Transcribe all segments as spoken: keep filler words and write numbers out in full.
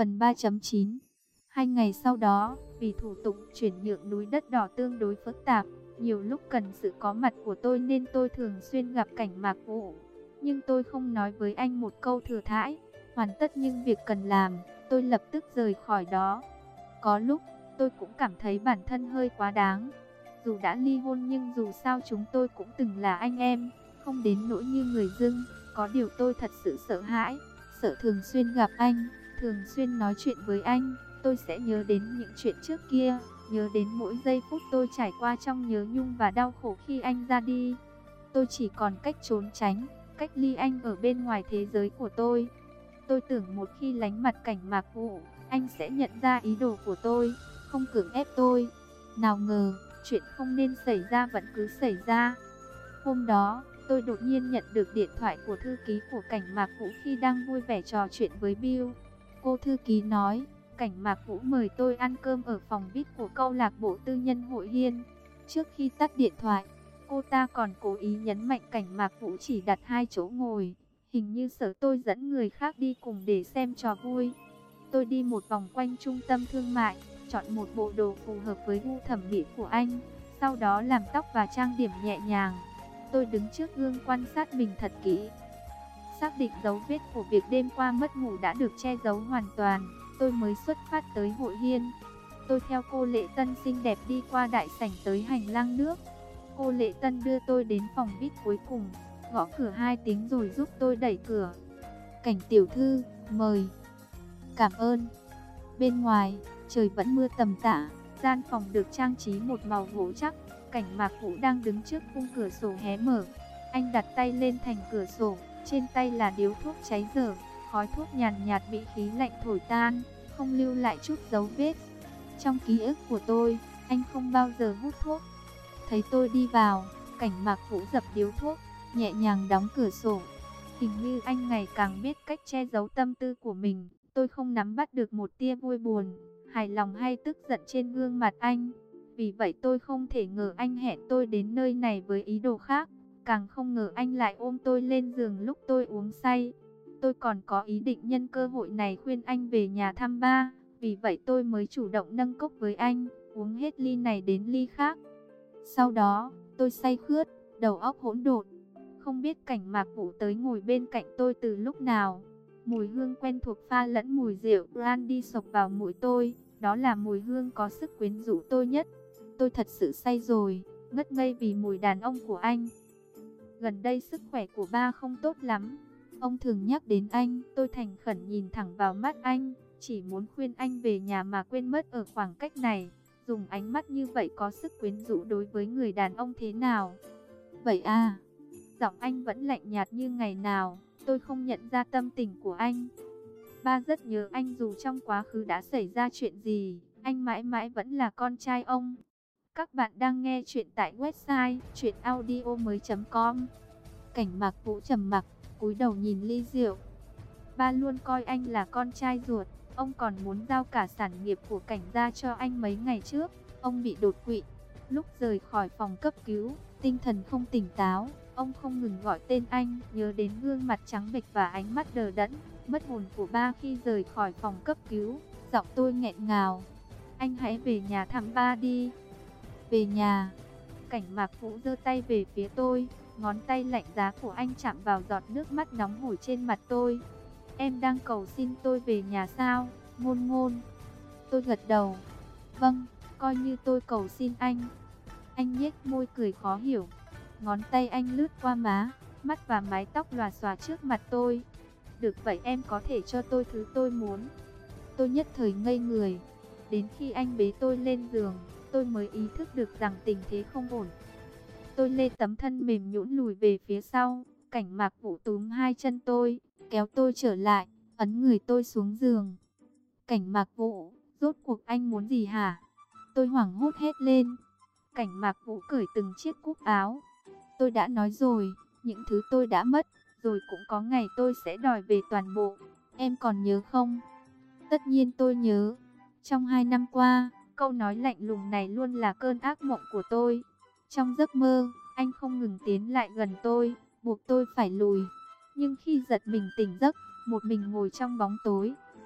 Phần ba chấm chín. Hai ngày sau đó, vì thủ tục chuyển nhượng núi đất đỏ tương đối phức tạp, nhiều lúc cần sự có mặt của tôi nên tôi thường xuyên gặp Cảnh Mạc Vũ. Nhưng tôi không nói với anh một câu thừa thãi. Hoàn tất những việc cần làm, tôi lập tức rời khỏi đó. Có lúc, tôi cũng cảm thấy bản thân hơi quá đáng. Dù đã ly hôn nhưng dù sao chúng tôi cũng từng là anh em, không đến nỗi như người dưng. Có điều tôi thật sự sợ hãi, sợ thường xuyên gặp anh, thường xuyên nói chuyện với anh. Tôi sẽ nhớ đến những chuyện trước kia, nhớ đến mỗi giây phút tôi trải qua trong nhớ nhung và đau khổ khi anh ra đi. Tôi chỉ còn cách trốn tránh, cách ly anh ở bên ngoài thế giới của tôi. Tôi tưởng một khi lánh mặt Cảnh Mạc Vũ, anh sẽ nhận ra ý đồ của tôi, không cưỡng ép tôi. Nào ngờ, chuyện không nên xảy ra vẫn cứ xảy ra. Hôm đó, tôi đột nhiên nhận được điện thoại của thư ký của Cảnh Mạc Vũ khi đang vui vẻ trò chuyện với Bill. Cô thư ký nói, Cảnh Mạc Vũ mời tôi ăn cơm ở phòng vi ai pi của câu lạc bộ tư nhân Hội Hiên. Trước khi tắt điện thoại, cô ta còn cố ý nhấn mạnh Cảnh Mạc Vũ chỉ đặt hai chỗ ngồi, hình như sợ tôi dẫn người khác đi cùng để xem trò vui. Tôi đi một vòng quanh trung tâm thương mại, chọn một bộ đồ phù hợp với gu thẩm mỹ của anh, sau đó làm tóc và trang điểm nhẹ nhàng. Tôi đứng trước gương quan sát mình thật kỹ, xác định dấu vết của việc đêm qua mất ngủ đã được che giấu hoàn toàn. Tôi mới xuất phát tới Hội Hiên. Tôi theo cô Lệ Tân xinh đẹp đi qua đại sảnh tới hành lang nước. Cô Lệ Tân đưa tôi đến phòng vi ai pi cuối cùng, gõ cửa hai tiếng rồi giúp tôi đẩy cửa. Cảnh tiểu thư, mời. Cảm ơn. Bên ngoài, trời vẫn mưa tầm tã, gian phòng được trang trí một màu gỗ chắc. Cảnh Mạc Vũ đang đứng trước khung cửa sổ hé mở. Anh đặt tay lên thành cửa sổ, trên tay là điếu thuốc cháy dở, khói thuốc nhàn nhạt bị khí lạnh thổi tan, không lưu lại chút dấu vết. Trong ký ức của tôi, anh không bao giờ hút thuốc. Thấy tôi đi vào, Cảnh Mạc Vũ dập điếu thuốc, nhẹ nhàng đóng cửa sổ. Hình như anh ngày càng biết cách che giấu tâm tư của mình. Tôi không nắm bắt được một tia vui buồn, hài lòng hay tức giận trên gương mặt anh. Vì vậy tôi không thể ngờ anh hẹn tôi đến nơi này với ý đồ khác. Càng không ngờ anh lại ôm tôi lên giường lúc tôi uống say. Tôi còn có ý định nhân cơ hội này khuyên anh về nhà thăm ba. Vì vậy tôi mới chủ động nâng cốc với anh, uống hết ly này đến ly khác. Sau đó, tôi say khướt, đầu óc hỗn độn. Không biết Cảnh Mạc Vũ tới ngồi bên cạnh tôi từ lúc nào. Mùi hương quen thuộc pha lẫn mùi rượu brandy sộc vào mũi tôi. Đó là mùi hương có sức quyến rũ tôi nhất. Tôi thật sự say rồi, ngất ngây vì mùi đàn ông của anh. Gần đây sức khỏe của ba không tốt lắm. Ông thường nhắc đến anh. Tôi thành khẩn nhìn thẳng vào mắt anh, chỉ muốn khuyên anh về nhà mà quên mất ở khoảng cách này. Dùng ánh mắt như vậy có sức quyến rũ đối với người đàn ông thế nào? Vậy à? Giọng anh vẫn lạnh nhạt như ngày nào. Tôi không nhận ra tâm tình của anh. Ba rất nhớ anh dù trong quá khứ đã xảy ra chuyện gì, anh mãi mãi vẫn là con trai ông. Các bạn đang nghe chuyện tại website truyện audio mới chấm com. Cảnh Mạc Vũ trầm mặc, cúi đầu nhìn ly rượu. Ba luôn coi anh là con trai ruột. Ông còn muốn giao cả sản nghiệp của Cảnh gia cho anh. Mấy ngày trước, ông bị đột quỵ. Lúc rời khỏi phòng cấp cứu, tinh thần không tỉnh táo. Ông không ngừng gọi tên anh, nhớ đến gương mặt trắng bệch và ánh mắt đờ đẫn, mất hồn của ba khi rời khỏi phòng cấp cứu. Giọng tôi nghẹn ngào. Anh hãy về nhà thăm ba đi. Về nhà. Cảnh Mạc Vũ giơ tay về phía tôi. Ngón tay lạnh giá của anh chạm vào giọt nước mắt nóng hổi trên mặt tôi. Em đang cầu xin tôi về nhà sao, Ngôn Ngôn? Tôi gật đầu. Vâng, coi như tôi cầu xin anh. Anh nhếch môi cười khó hiểu. Ngón tay anh lướt qua má, mắt và mái tóc lòa xòa trước mặt tôi. Được vậy em có thể cho tôi thứ tôi muốn. Tôi nhất thời ngây người. Đến khi anh bế tôi lên giường, tôi mới ý thức được rằng tình thế không ổn. Tôi lê tấm thân mềm nhũn lùi về phía sau. Cảnh Mạc Vũ túm hai chân tôi, kéo tôi trở lại, ấn người tôi xuống giường. Cảnh Mạc Vũ, rốt cuộc anh muốn gì hả? Tôi hoảng hốt hét lên. Cảnh Mạc Vũ cởi từng chiếc cúc áo. Tôi đã nói rồi, những thứ tôi đã mất, rồi cũng có ngày tôi sẽ đòi về toàn bộ. Em còn nhớ không? Tất nhiên tôi nhớ. Trong hai năm qua, câu nói lạnh lùng này luôn là cơn ác mộng của tôi. Trong giấc mơ, anh không ngừng tiến lại gần tôi, buộc tôi phải lùi. Nhưng khi giật mình tỉnh giấc, một mình ngồi trong bóng tối,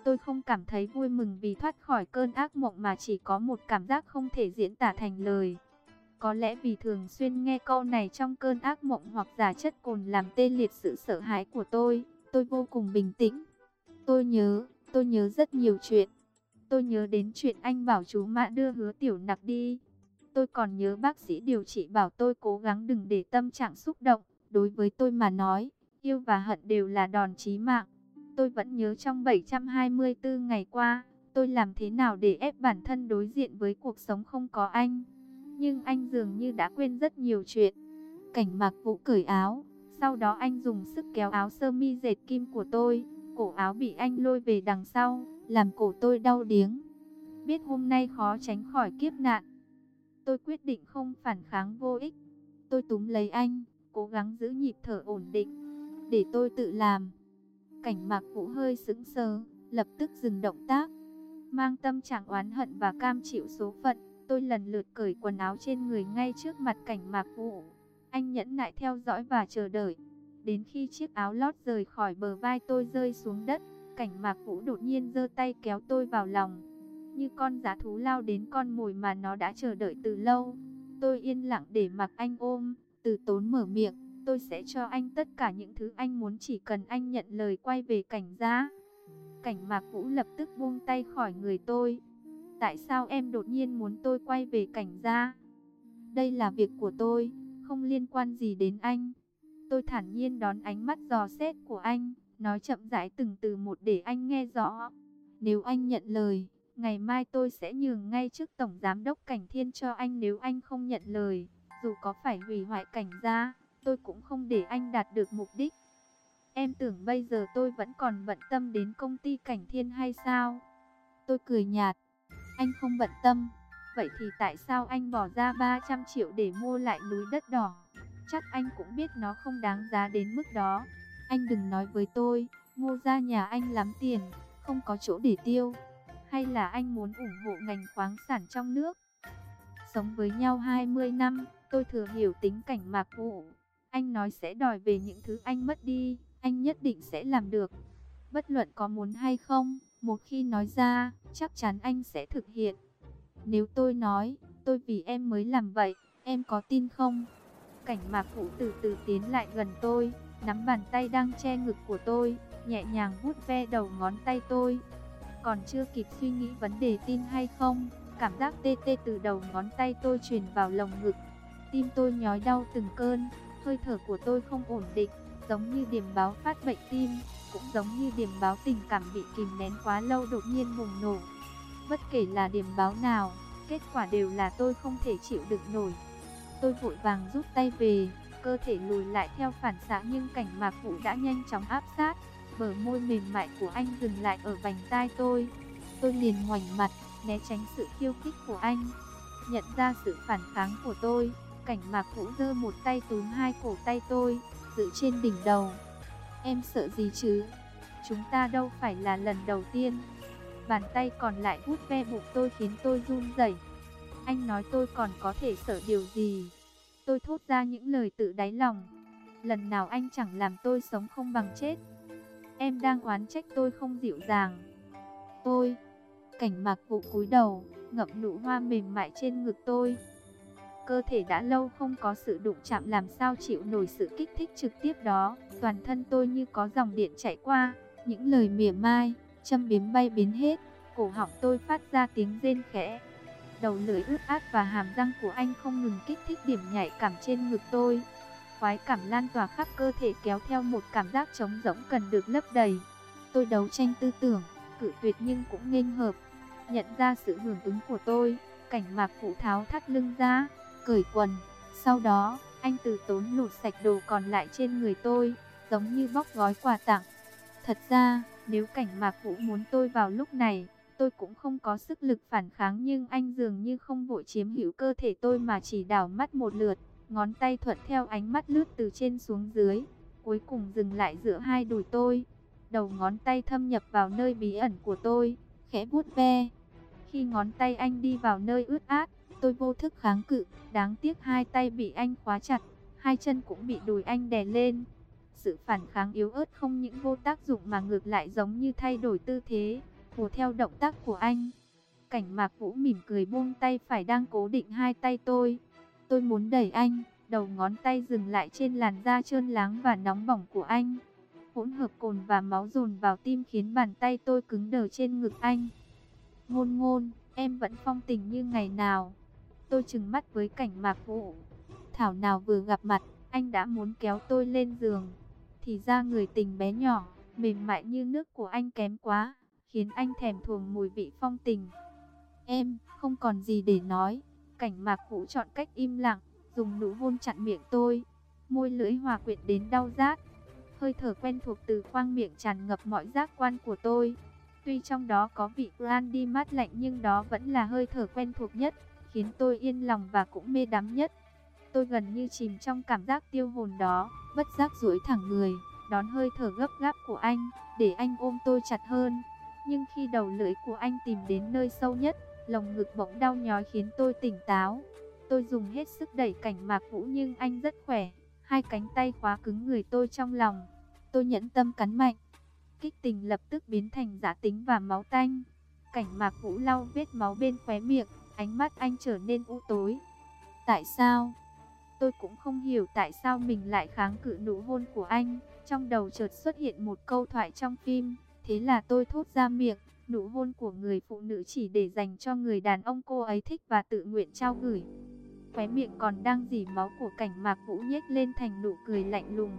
Tôi không cảm thấy vui mừng vì thoát khỏi cơn ác mộng mà chỉ có một cảm giác không thể diễn tả thành lời. Có lẽ vì thường xuyên nghe câu này trong cơn ác mộng hoặc giả chất cồn làm tê liệt sự sợ hãi của tôi, tôi vô cùng bình tĩnh. Tôi nhớ, tôi nhớ rất nhiều chuyện. Tôi nhớ đến chuyện anh bảo chú Mã đưa Hứa Tiểu Nặc đi. Tôi còn nhớ bác sĩ điều trị bảo tôi cố gắng đừng để tâm trạng xúc động. Đối với tôi mà nói, yêu và hận đều là đòn chí mạng. Tôi vẫn nhớ trong bảy trăm hai mươi tư ngày qua, tôi làm thế nào để ép bản thân đối diện với cuộc sống không có anh. Nhưng anh dường như đã quên rất nhiều chuyện. Cảnh Mạc Vũ cởi áo, sau đó anh dùng sức kéo áo sơ mi dệt kim của tôi. Cổ áo bị anh lôi về đằng sau, làm cổ tôi đau điếng. Biết hôm nay khó tránh khỏi kiếp nạn, tôi quyết định không phản kháng vô ích. Tôi túm lấy anh, cố gắng giữ nhịp thở ổn định, để tôi tự làm. Cảnh Mạc Vũ hơi sững sờ, lập tức dừng động tác. Mang tâm trạng oán hận và cam chịu số phận, tôi lần lượt cởi quần áo trên người ngay trước mặt Cảnh Mạc Vũ. Anh nhẫn nại theo dõi và chờ đợi. Đến khi chiếc áo lót rời khỏi bờ vai tôi rơi xuống đất, Cảnh Mạc Vũ đột nhiên giơ tay kéo tôi vào lòng. Như con dã thú lao đến con mồi mà nó đã chờ đợi từ lâu. Tôi yên lặng để mặc anh ôm, từ tốn mở miệng. Tôi sẽ cho anh tất cả những thứ anh muốn, chỉ cần anh nhận lời quay về Cảnh gia. Cảnh Mạc Vũ lập tức buông tay khỏi người tôi. Tại sao em đột nhiên muốn tôi quay về Cảnh gia? Đây là việc của tôi, không liên quan gì đến anh. Tôi thản nhiên đón ánh mắt dò xét của anh, nói chậm rãi từng từ một để anh nghe rõ. Nếu anh nhận lời, ngày mai tôi sẽ nhường ngay trước Tổng Giám đốc Cảnh Thiên cho anh. Nếu anh không nhận lời, dù có phải hủy hoại Cảnh gia, tôi cũng không để anh đạt được mục đích. Em tưởng bây giờ tôi vẫn còn bận tâm đến công ty Cảnh Thiên hay sao? Tôi cười nhạt. Anh không bận tâm. Vậy thì tại sao anh bỏ ra ba trăm triệu để mua lại núi đất đỏ? Chắc anh cũng biết nó không đáng giá đến mức đó. Anh đừng nói với tôi, Ngô gia nhà anh lắm tiền, không có chỗ để tiêu. Hay là anh muốn ủng hộ ngành khoáng sản trong nước? Sống với nhau hai mươi năm, tôi thừa hiểu tính Cảnh Mạc Vũ. Anh nói sẽ đòi về những thứ anh mất đi, anh nhất định sẽ làm được. Bất luận có muốn hay không, một khi nói ra, chắc chắn anh sẽ thực hiện. Nếu tôi nói, tôi vì em mới làm vậy, em có tin không? Cảnh Mạc Vũ từ từ tiến lại gần tôi, nắm bàn tay đang che ngực của tôi, nhẹ nhàng vuốt ve đầu ngón tay tôi. Còn chưa kịp suy nghĩ vấn đề tin hay không, cảm giác tê tê từ đầu ngón tay tôi truyền vào lồng ngực. Tim tôi nhói đau từng cơn, hơi thở của tôi không ổn định, giống như điềm báo phát bệnh tim, cũng giống như điềm báo tình cảm bị kìm nén quá lâu đột nhiên bùng nổ. Bất kể là điềm báo nào, kết quả đều là tôi không thể chịu đựng nổi. Tôi vội vàng rút tay về, cơ thể lùi lại theo phản xạ, nhưng Cảnh Mạc Vũ đã nhanh chóng áp sát. Bờ môi mềm mại của anh dừng lại ở vành tai tôi. Tôi liền ngoảnh mặt, né tránh sự khiêu khích của anh. Nhận ra sự phản kháng của tôi, Cảnh Mạc Vũ giơ một tay túm hai cổ tay tôi, giữ trên đỉnh đầu. Em sợ gì chứ? Chúng ta đâu phải là lần đầu tiên. Bàn tay còn lại vuốt ve bụng tôi khiến tôi run rẩy. Anh nói tôi còn có thể sợ điều gì? Tôi thốt ra những lời tự đáy lòng. Lần nào anh chẳng làm tôi sống không bằng chết. Em đang oán trách tôi không dịu dàng. Tôi... Cảnh Mạc Vũ cúi đầu, ngậm nụ hoa mềm mại trên ngực tôi. Cơ thể đã lâu không có sự đụng chạm làm sao chịu nổi sự kích thích trực tiếp đó. Toàn thân tôi như có dòng điện chảy qua. Những lời mỉa mai, châm biếm bay biến hết. Cổ họng tôi phát ra tiếng rên khẽ. Đầu lưỡi ướt át và hàm răng của anh không ngừng kích thích điểm nhạy cảm trên ngực tôi. Khoái cảm lan tỏa khắp cơ thể kéo theo một cảm giác trống rỗng cần được lấp đầy. Tôi đấu tranh tư tưởng, cự tuyệt nhưng cũng nghênh hợp. Nhận ra sự hưởng ứng của tôi, Cảnh Mạc Vũ tháo thắt lưng ra, cởi quần. Sau đó, anh từ tốn lột sạch đồ còn lại trên người tôi, giống như bóc gói quà tặng. Thật ra, nếu Cảnh Mạc Vũ muốn tôi vào lúc này, tôi cũng không có sức lực phản kháng, nhưng anh dường như không vội chiếm hữu cơ thể tôi mà chỉ đảo mắt một lượt, ngón tay thuận theo ánh mắt lướt từ trên xuống dưới, cuối cùng dừng lại giữa hai đùi tôi. Đầu ngón tay thâm nhập vào nơi bí ẩn của tôi, khẽ vuốt ve. Khi ngón tay anh đi vào nơi ướt át, tôi vô thức kháng cự, đáng tiếc hai tay bị anh khóa chặt, hai chân cũng bị đùi anh đè lên. Sự phản kháng yếu ớt không những vô tác dụng mà ngược lại giống như thay đổi tư thế, hùa theo động tác của anh. Cảnh Mạc Vũ mỉm cười buông tay phải đang cố định hai tay tôi. Tôi muốn đẩy anh, đầu ngón tay dừng lại trên làn da trơn láng và nóng bỏng của anh. Hỗn hợp cồn và máu dồn vào tim khiến bàn tay tôi cứng đờ trên ngực anh. Ngôn Ngôn, em vẫn phong tình như ngày nào. Tôi trừng mắt với Cảnh Mạc Vũ. Thảo nào vừa gặp mặt, anh đã muốn kéo tôi lên giường. Thì ra người tình bé nhỏ, mềm mại như nước của anh kém quá, khiến anh thèm thuồng mùi vị phong tình. Em, không còn gì để nói. Cảnh Mạc Vũ chọn cách im lặng, dùng nụ hôn chặn miệng tôi. Môi lưỡi hòa quyện đến đau rát. Hơi thở quen thuộc từ khoang miệng tràn ngập mọi giác quan của tôi. Tuy trong đó có vị brandy mát lạnh nhưng đó vẫn là hơi thở quen thuộc nhất, khiến tôi yên lòng và cũng mê đắm nhất. Tôi gần như chìm trong cảm giác tiêu hồn đó, bất giác duỗi thẳng người, đón hơi thở gấp gáp của anh, để anh ôm tôi chặt hơn. Nhưng khi đầu lưỡi của anh tìm đến nơi sâu nhất, lồng ngực bỗng đau nhói khiến tôi tỉnh táo. Tôi dùng hết sức đẩy Cảnh Mạc Vũ nhưng anh rất khỏe, hai cánh tay khóa cứng người tôi trong lòng. Tôi nhẫn tâm cắn mạnh. Kích tình lập tức biến thành dã tính và máu tanh. Cảnh Mạc Vũ lau vết máu bên khóe miệng, ánh mắt anh trở nên u tối. Tại sao? Tôi cũng không hiểu tại sao mình lại kháng cự nụ hôn của anh. Trong đầu chợt xuất hiện một câu thoại trong phim. Thế là tôi thốt ra miệng. Nụ hôn của người phụ nữ chỉ để dành cho người đàn ông cô ấy thích và tự nguyện trao gửi. Khóe miệng còn đang dỉ máu của Cảnh Mạc Vũ nhếch lên thành nụ cười lạnh lùng.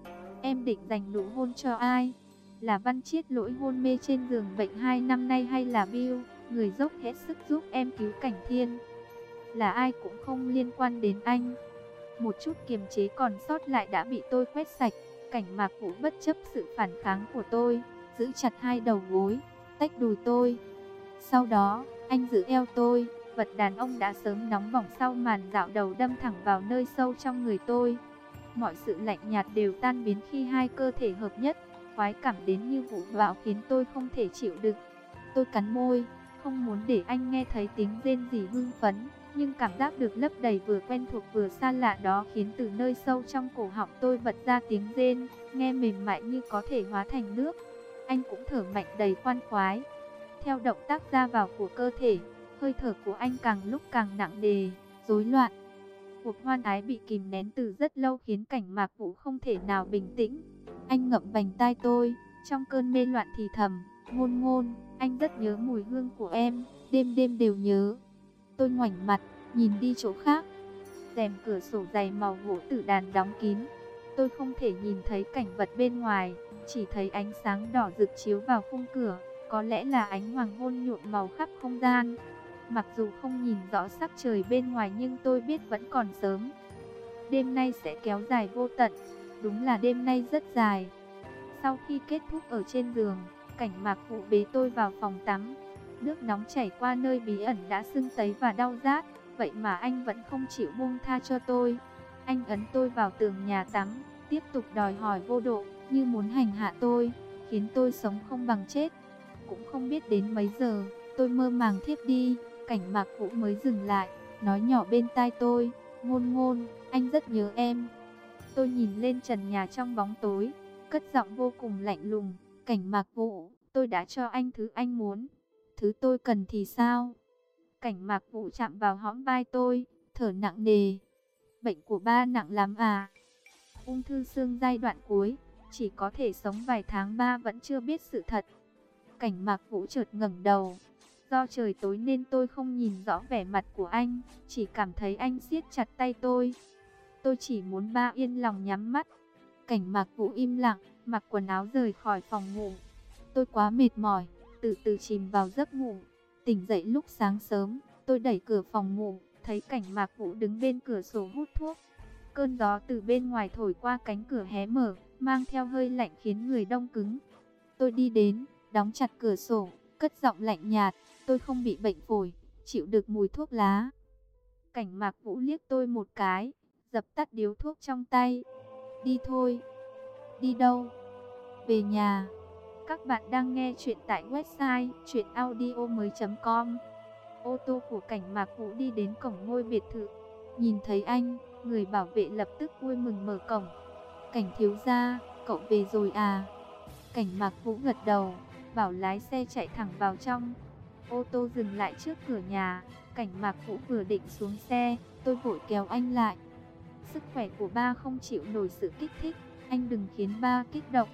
Em định dành nụ hôn cho ai? Là Văn Chiết lỗi hôn mê trên giường bệnh hai năm nay, hay là Bill, người dốc hết sức giúp em cứu Cảnh Thiên? Là ai cũng không liên quan đến anh. Một chút kiềm chế còn sót lại đã bị tôi quét sạch. Cảnh Mạc Vũ bất chấp sự phản kháng của tôi, giữ chặt hai đầu gối, tách đùi tôi. Sau đó, anh giữ eo tôi, vật đàn ông đã sớm nóng bỏng sau màn dạo đầu đâm thẳng vào nơi sâu trong người tôi. Mọi sự lạnh nhạt đều tan biến khi hai cơ thể hợp nhất, khoái cảm đến như vũ bão khiến tôi không thể chịu đựng. Tôi cắn môi, không muốn để anh nghe thấy tiếng rên rỉ hưng phấn, nhưng cảm giác được lấp đầy vừa quen thuộc vừa xa lạ đó khiến từ nơi sâu trong cổ họng tôi bật ra tiếng rên, nghe mềm mại như có thể hóa thành nước. Anh cũng thở mạnh đầy khoan khoái. Theo động tác ra vào của cơ thể, hơi thở của anh càng lúc càng nặng nề, rối loạn. Cuộc hoan ái bị kìm nén từ rất lâu khiến Cảnh Mạc Vũ không thể nào bình tĩnh. Anh ngậm vành tai tôi, trong cơn mê loạn thì thầm, Ngôn Ngôn, anh rất nhớ mùi hương của em, đêm đêm đều nhớ. Tôi ngoảnh mặt, nhìn đi chỗ khác. Rèm cửa sổ dày màu gỗ tử đàn đóng kín. Tôi không thể nhìn thấy cảnh vật bên ngoài, chỉ thấy ánh sáng đỏ rực chiếu vào khung cửa, có lẽ là ánh hoàng hôn nhuộm màu khắp không gian. Mặc dù không nhìn rõ sắc trời bên ngoài nhưng tôi biết vẫn còn sớm. Đêm nay sẽ kéo dài vô tận, đúng là đêm nay rất dài. Sau khi kết thúc ở trên giường, Cảnh Mạc Vũ bế tôi vào phòng tắm. Nước nóng chảy qua nơi bí ẩn đã sưng tấy và đau rát, vậy mà anh vẫn không chịu buông tha cho tôi. Anh ấn tôi vào tường nhà tắm, tiếp tục đòi hỏi vô độ, như muốn hành hạ tôi, khiến tôi sống không bằng chết. Cũng không biết đến mấy giờ, tôi mơ màng thiếp đi, Cảnh Mạc Vũ mới dừng lại, nói nhỏ bên tai tôi, Ngôn Ngôn, anh rất nhớ em. Tôi nhìn lên trần nhà trong bóng tối, cất giọng vô cùng lạnh lùng, Cảnh Mạc Vũ, tôi đã cho anh thứ anh muốn, thứ tôi cần thì sao? Cảnh Mạc Vũ chạm vào hõm vai tôi, thở nặng nề. Bệnh của ba nặng lắm à? Ung thư xương giai đoạn cuối, chỉ có thể sống vài tháng, ba vẫn chưa biết sự thật. Cảnh Mạc Vũ chợt ngẩng đầu. Do trời tối nên tôi không nhìn rõ vẻ mặt của anh, chỉ cảm thấy anh siết chặt tay tôi. Tôi chỉ muốn ba yên lòng nhắm mắt. Cảnh Mạc Vũ im lặng, mặc quần áo rời khỏi phòng ngủ. Tôi quá mệt mỏi, từ từ chìm vào giấc ngủ. Tỉnh dậy lúc sáng sớm, tôi đẩy cửa phòng ngủ, thấy Cảnh Mạc Vũ đứng bên cửa sổ hút thuốc. Cơn gió từ bên ngoài thổi qua cánh cửa hé mở, mang theo hơi lạnh khiến người đông cứng. Tôi đi đến, đóng chặt cửa sổ, cất giọng lạnh nhạt, tôi không bị bệnh phổi, chịu được mùi thuốc lá. Cảnh Mạc Vũ liếc tôi một cái, dập tắt điếu thuốc trong tay. Đi thôi. Đi đâu? Về nhà. Các bạn đang nghe chuyện tại website truyện audio mới chấm com. Ô tô của Cảnh Mạc Vũ đi đến cổng ngôi biệt thự. Nhìn thấy anh, người bảo vệ lập tức vui mừng mở cổng. Cảnh thiếu gia, cậu về rồi à? Cảnh Mạc Vũ gật đầu. bảo lái xe chạy thẳng vào trong. Ô tô dừng lại trước cửa nhà, Cảnh Mạc Vũ vừa định xuống xe, tôi vội kéo anh lại. Sức khỏe của ba không chịu nổi sự kích thích, anh đừng khiến ba kích động.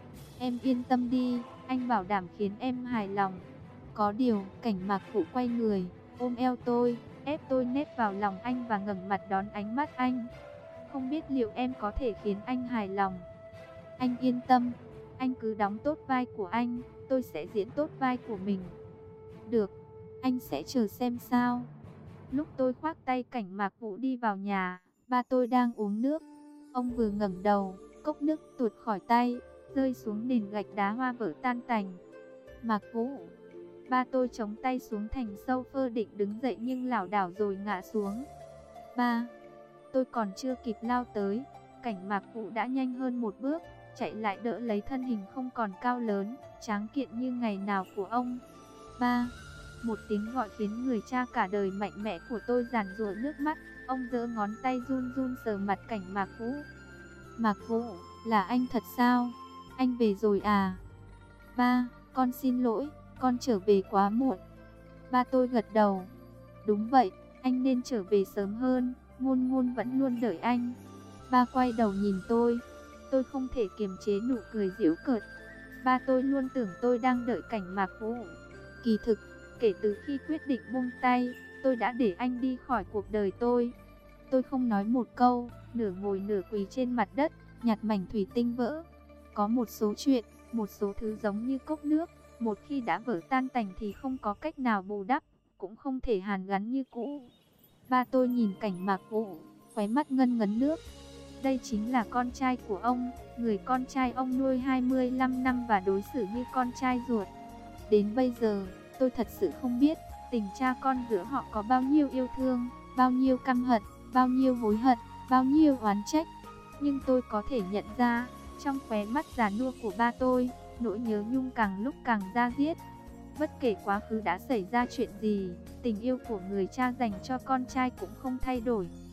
Em yên tâm đi, anh bảo đảm khiến em hài lòng. Có điều, Cảnh Mạc Vũ quay người, ôm eo tôi, ép tôi nép vào lòng anh và ngẩng mặt đón ánh mắt anh. Không biết liệu em có thể khiến anh hài lòng. Anh yên tâm, anh cứ đóng tốt vai của anh, tôi sẽ diễn tốt vai của mình. Được, anh sẽ chờ xem sao. Lúc tôi khoác tay Cảnh Mạc Vũ đi vào nhà, ba tôi đang uống nước. Ông vừa ngẩng đầu, cốc nước tuột khỏi tay, rơi xuống nền gạch đá hoa vỡ tan tành. Mạc Vũ, ba tôi chống tay xuống thành sâu phơ định đứng dậy nhưng lảo đảo rồi ngã xuống. Ba, tôi còn chưa kịp lao tới, Cảnh Mạc Vũ đã nhanh hơn một bước, chạy lại đỡ lấy thân hình không còn cao lớn, tráng kiện như ngày nào của ông. Ba, một tiếng gọi khiến người cha cả đời mạnh mẽ của tôi giàn giụa nước mắt. Ông giơ ngón tay run run sờ mặt Cảnh Mạc Vũ. Mạc Vũ, là anh thật sao? Anh về rồi à? Ba, con xin lỗi, con trở về quá muộn. Ba tôi gật đầu. Đúng vậy, anh nên trở về sớm hơn, Ngôn Ngôn vẫn luôn đợi anh. Ba quay đầu nhìn tôi. Tôi không thể kiềm chế nụ cười giễu cợt. Ba tôi luôn tưởng tôi đang đợi Cảnh Mạc Vũ. Kỳ thực, kể từ khi quyết định buông tay, tôi đã để anh đi khỏi cuộc đời tôi. Tôi không nói một câu, nửa ngồi nửa quỳ trên mặt đất, nhặt mảnh thủy tinh vỡ. Có một số chuyện, một số thứ giống như cốc nước, một khi đã vỡ tan tành thì không có cách nào bù đắp, cũng không thể hàn gắn như cũ. Ba tôi nhìn Cảnh Mạc Vũ, khóe mắt ngân ngấn nước. Đây chính là con trai của ông, người con trai ông nuôi hai mươi lăm năm và đối xử như con trai ruột. Đến bây giờ, tôi thật sự không biết tình cha con giữa họ có bao nhiêu yêu thương, bao nhiêu căm hận, bao nhiêu hối hận, bao nhiêu oán trách. Nhưng tôi có thể nhận ra, trong khóe mắt già nua của ba tôi, nỗi nhớ nhung càng lúc càng da diết. Bất kể quá khứ đã xảy ra chuyện gì, tình yêu của người cha dành cho con trai cũng không thay đổi.